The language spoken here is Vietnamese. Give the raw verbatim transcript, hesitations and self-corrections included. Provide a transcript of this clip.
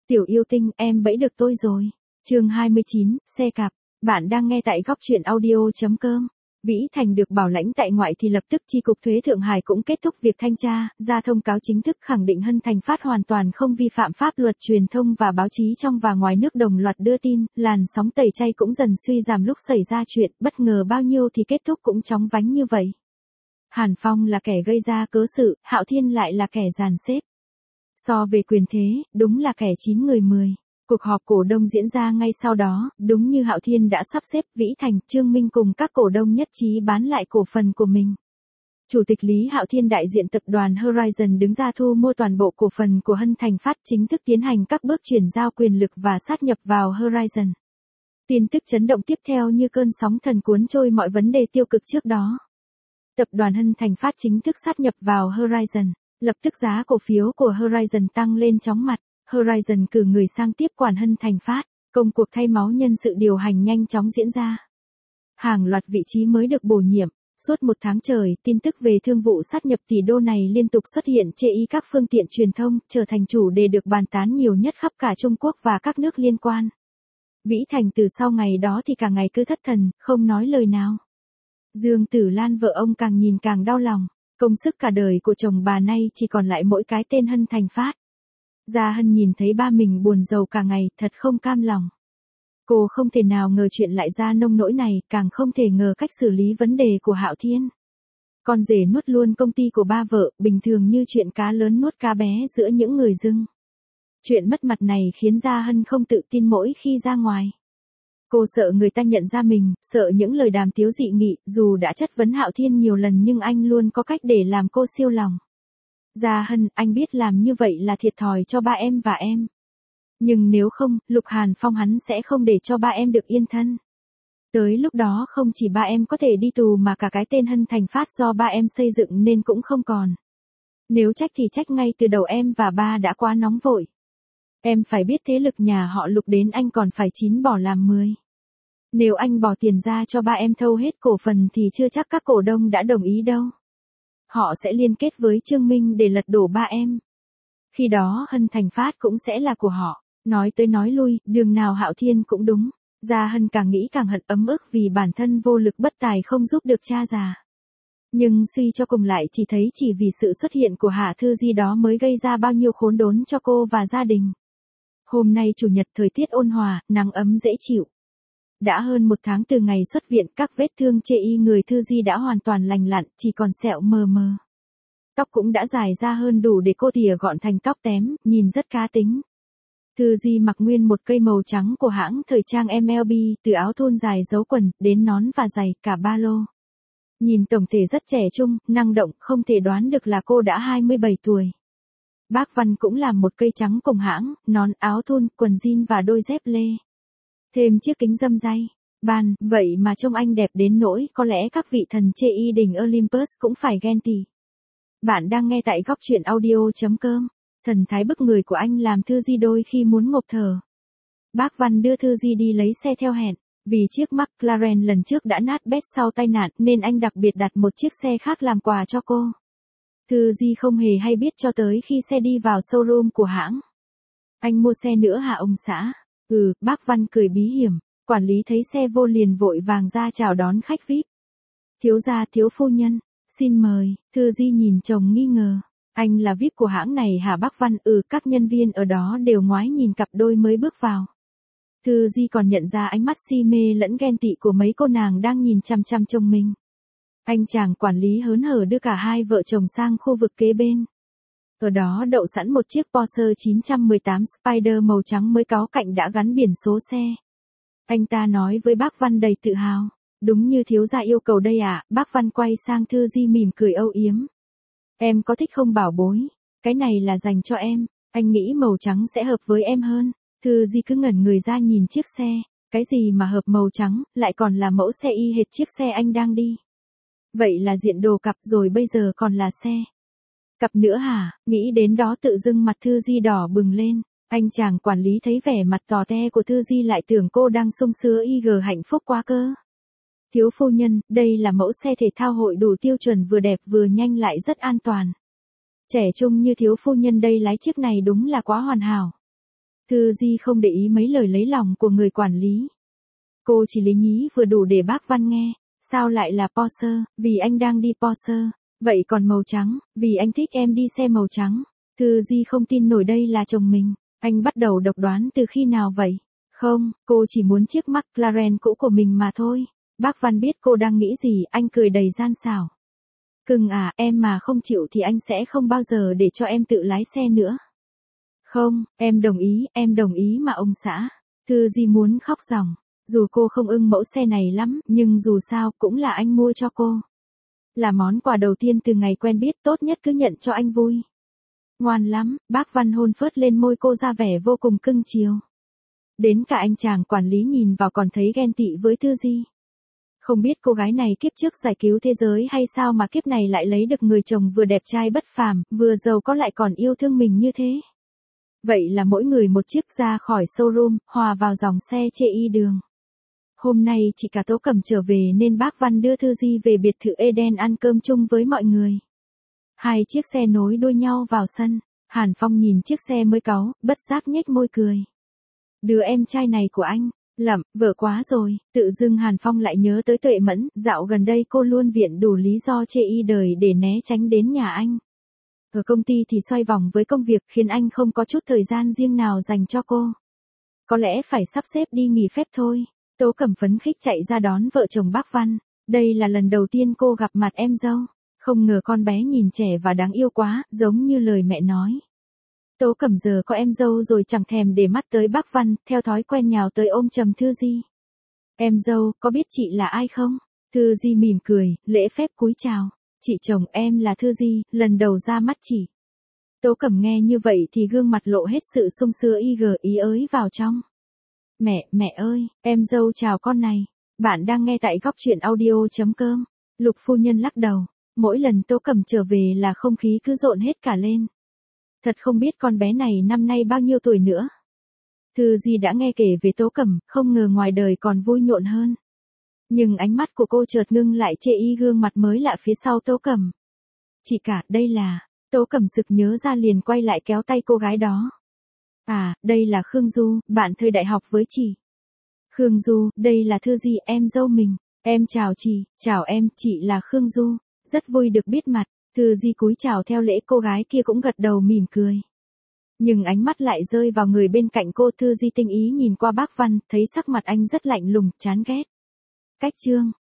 Tiểu yêu tinh, em bẫy được tôi rồi. Chương hai mươi chín, xe cạp. Bạn đang nghe tại góc truyện audio chấm com. Vĩ Thành được bảo lãnh tại ngoại thì lập tức chi cục thuế Thượng Hải cũng kết thúc việc thanh tra, ra thông cáo chính thức khẳng định Hân Thành Phát hoàn toàn không vi phạm pháp luật. Truyền thông và báo chí trong và ngoài nước đồng loạt đưa tin, làn sóng tẩy chay cũng dần suy giảm. Lúc xảy ra chuyện, bất ngờ bao nhiêu thì kết thúc cũng chóng vánh như vậy. Hàn Phong là kẻ gây ra cớ sự, Hạo Thiên lại là kẻ dàn xếp. So về quyền thế, đúng là kẻ chín người mười. Cuộc họp cổ đông diễn ra ngay sau đó, đúng như Hạo Thiên đã sắp xếp, Vĩ Thành, Trương Minh cùng các cổ đông nhất trí bán lại cổ phần của mình. Chủ tịch Lý Hạo Thiên đại diện tập đoàn Horizon đứng ra thu mua toàn bộ cổ phần của Hân Thành Phát, chính thức tiến hành các bước chuyển giao quyền lực và sát nhập vào Horizon. Tin tức chấn động tiếp theo như cơn sóng thần cuốn trôi mọi vấn đề tiêu cực trước đó. Tập đoàn Hân Thành Phát chính thức sát nhập vào Horizon. Lập tức giá cổ phiếu của Horizon tăng lên chóng mặt. Horizon cử người sang tiếp quản Hân Thành Phát. Công cuộc thay máu nhân sự điều hành nhanh chóng diễn ra. Hàng loạt vị trí mới được bổ nhiệm. Suốt một tháng trời, tin tức về thương vụ sát nhập tỷ đô này liên tục xuất hiện trên các phương tiện truyền thông, trở thành chủ đề được bàn tán nhiều nhất khắp cả Trung Quốc và các nước liên quan. Vĩ Thành từ sau ngày đó thì cả ngày cứ thất thần, không nói lời nào. Dương Tử Lan vợ ông càng nhìn càng đau lòng. Công sức cả đời của chồng bà nay chỉ còn lại mỗi cái tên Hân Thành Phát. Gia Hân nhìn thấy ba mình buồn rầu cả ngày, thật không cam lòng. Cô không thể nào ngờ chuyện lại ra nông nỗi này, càng không thể ngờ cách xử lý vấn đề của Hạo Thiên. Con rể nuốt luôn công ty của ba vợ, bình thường như chuyện cá lớn nuốt cá bé giữa những người dưng. Chuyện mất mặt này khiến Gia Hân không tự tin mỗi khi ra ngoài. Cô sợ người ta nhận ra mình, sợ những lời đàm tiếu dị nghị, dù đã chất vấn Hạo Thiên nhiều lần nhưng anh luôn có cách để làm cô siêu lòng. Gia Hân, anh biết làm như vậy là thiệt thòi cho ba em và em. Nhưng nếu không, Lục Hàn Phong hắn sẽ không để cho ba em được yên thân. Tới lúc đó không chỉ ba em có thể đi tù mà cả cái tên Hân Thành Phát do ba em xây dựng nên cũng không còn. Nếu trách thì trách ngay từ đầu, em và ba đã quá nóng vội. Em phải biết thế lực nhà họ Lục đến anh còn phải chín bỏ làm mười. Nếu anh bỏ tiền ra cho ba em thâu hết cổ phần thì chưa chắc các cổ đông đã đồng ý đâu. Họ sẽ liên kết với Trương Minh để lật đổ ba em. Khi đó Hân Thành Phát cũng sẽ là của họ. Nói tới nói lui, đường nào Hạo Thiên cũng đúng. Gia Hân càng nghĩ càng hận ấm ức vì bản thân vô lực bất tài không giúp được cha già. Nhưng suy cho cùng lại chỉ thấy chỉ vì sự xuất hiện của Hạ Thư Di đó mới gây ra bao nhiêu khốn đốn cho cô và gia đình. Hôm nay chủ nhật, thời tiết ôn hòa, nắng ấm dễ chịu. Đã hơn một tháng từ ngày xuất viện, các vết thương chê y người Thư Di đã hoàn toàn lành lặn, chỉ còn sẹo mờ mờ. Tóc cũng đã dài ra hơn đủ để cô tỉa gọn thành tóc tém, nhìn rất cá tính. Thư Di mặc nguyên một cây màu trắng của hãng thời trang em lờ bê, từ áo thun dài giấu quần, đến nón và giày, cả ba lô. Nhìn tổng thể rất trẻ trung, năng động, không thể đoán được là cô đã hai mươi bảy tuổi. Bác Văn cũng làm một cây trắng cùng hãng, nón, áo thun, quần jean và đôi dép lê. Thêm chiếc kính râm ray. Ban, vậy mà trông anh đẹp đến nỗi có lẽ các vị thần chê y đỉnh Olympus cũng phải ghen tị. Bạn đang nghe tại góc truyện audio chấm com. Thần thái bức người của anh làm Thư Di đôi khi muốn ngộp thở. Bác Văn đưa Thư Di đi lấy xe theo hẹn. Vì chiếc McLaren lần trước đã nát bét sau tai nạn nên anh đặc biệt đặt một chiếc xe khác làm quà cho cô. Thư Di không hề hay biết cho tới khi xe đi vào showroom của hãng. Anh mua xe nữa hả ông xã? Ừ, bác Văn cười bí hiểm. Quản lý thấy xe vô liền vội vàng ra chào đón khách vi ai pi. Thiếu gia, thiếu phu nhân, xin mời. Thư Di nhìn chồng nghi ngờ. Anh là vi ai pi của hãng này hả bác Văn? Ừ, các nhân viên ở đó đều ngoái nhìn cặp đôi mới bước vào. Thư Di còn nhận ra ánh mắt si mê lẫn ghen tị của mấy cô nàng đang nhìn chăm chăm chồng mình. Anh chàng quản lý hớn hở đưa cả hai vợ chồng sang khu vực kế bên. Ở đó đậu sẵn một chiếc Porsche chín một tám Spider màu trắng mới cáu cạnh đã gắn biển số xe. Anh ta nói với bác Văn đầy tự hào. Đúng như thiếu gia yêu cầu đây ạ. À? Bác Văn quay sang Thư Di mỉm cười âu yếm. Em có thích không bảo bối? Cái này là dành cho em. Anh nghĩ màu trắng sẽ hợp với em hơn. Thư Di cứ ngẩn người ra nhìn chiếc xe. Cái gì mà hợp màu trắng, lại còn là mẫu xe y hệt chiếc xe anh đang đi. Vậy là diện đồ cặp rồi, bây giờ còn là xe cặp nữa hả? Nghĩ đến đó tự dưng mặt Thư Di đỏ bừng lên. Anh chàng quản lý thấy vẻ mặt tò te của Thư Di lại tưởng cô đang sung sướng y gờ hạnh phúc quá cơ. Thiếu phu nhân, đây là mẫu xe thể thao hội đủ tiêu chuẩn, vừa đẹp vừa nhanh lại rất an toàn. Trẻ trung như thiếu phu nhân đây lái chiếc này đúng là quá hoàn hảo. Thư Di không để ý mấy lời lấy lòng của người quản lý. Cô chỉ lý nhí vừa đủ để bác Văn nghe. Sao lại là Porsche? Vì anh đang đi Porsche. Vậy còn màu trắng? Vì anh thích em đi xe màu trắng. Thư Di không tin nổi đây là chồng mình. Anh bắt đầu độc đoán từ khi nào vậy? Không, cô chỉ muốn chiếc McLaren cũ của mình mà thôi. Bác Văn biết cô đang nghĩ gì, anh cười đầy gian xảo. Cưng à, em mà không chịu thì anh sẽ không bao giờ để cho em tự lái xe nữa. Không, em đồng ý, em đồng ý mà ông xã. Thư Di muốn khóc ròng. Dù cô không ưng mẫu xe này lắm, nhưng dù sao cũng là anh mua cho cô. Là món quà đầu tiên từ ngày quen biết, tốt nhất cứ nhận cho anh vui. Ngoan lắm, bác Văn hôn phớt lên môi cô ra vẻ vô cùng cưng chiều. Đến cả anh chàng quản lý nhìn vào còn thấy ghen tị với Thư Di. Không biết cô gái này kiếp trước giải cứu thế giới hay sao mà kiếp này lại lấy được người chồng vừa đẹp trai bất phàm, vừa giàu có lại còn yêu thương mình như thế. Vậy là mỗi người một chiếc ra khỏi showroom, hòa vào dòng xe chê y đường. Hôm nay chị cả Tố Cẩm trở về nên bác Văn đưa Thư Di về biệt thự Eden ăn cơm chung với mọi người. Hai chiếc xe nối đuôi nhau vào sân. Hàn Phong nhìn chiếc xe mới cáu, bất giác nhếch môi cười. Đứa em trai này của anh, lẩm, vợ quá rồi. Tự dưng Hàn Phong lại nhớ tới Tuệ Mẫn, dạo gần đây cô luôn viện đủ lý do chê y đời để né tránh đến nhà anh. Ở công ty thì xoay vòng với công việc khiến anh không có chút thời gian riêng nào dành cho cô. Có lẽ phải sắp xếp đi nghỉ phép thôi. Tố Cẩm phấn khích chạy ra đón vợ chồng bác Văn. Đây là lần đầu tiên cô gặp mặt em dâu. Không ngờ con bé nhìn trẻ và đáng yêu quá, giống như lời mẹ nói. Tố Cẩm giờ có em dâu rồi chẳng thèm để mắt tới bác Văn, theo thói quen nhào tới ôm chầm Thư Di. Em dâu, có biết chị là ai không? Thư Di mỉm cười, lễ phép cúi chào. Chị chồng em là Thư Di, lần đầu ra mắt chị. Tố Cẩm nghe như vậy thì gương mặt lộ hết sự sung sướng y gờ ý ới vào trong. Mẹ, mẹ ơi, em dâu chào con này. Bạn đang nghe tại góc truyện audio chấm com. Lục phu nhân lắc đầu. Mỗi lần Tố Cẩm trở về là không khí cứ rộn hết cả lên. Thật không biết con bé này năm nay bao nhiêu tuổi nữa. Thư Di đã nghe kể về Tố Cẩm, không ngờ ngoài đời còn vui nhộn hơn. Nhưng ánh mắt của cô chợt ngưng lại chê y gương mặt mới lạ phía sau Tố Cẩm. Chị cả, đây là... Tố Cẩm sực nhớ ra liền quay lại kéo tay cô gái đó. À, đây là Khương Du, bạn thời đại học với chị. Khương Du, đây là Thư Di, em dâu mình. Em chào chị, chào em, chị là Khương Du. Rất vui được biết mặt. Thư Di cúi chào theo lễ, cô gái kia cũng gật đầu mỉm cười. Nhưng ánh mắt lại rơi vào người bên cạnh cô. Thư Di tinh ý nhìn qua bác Văn, thấy sắc mặt anh rất lạnh lùng, chán ghét. Cách chương.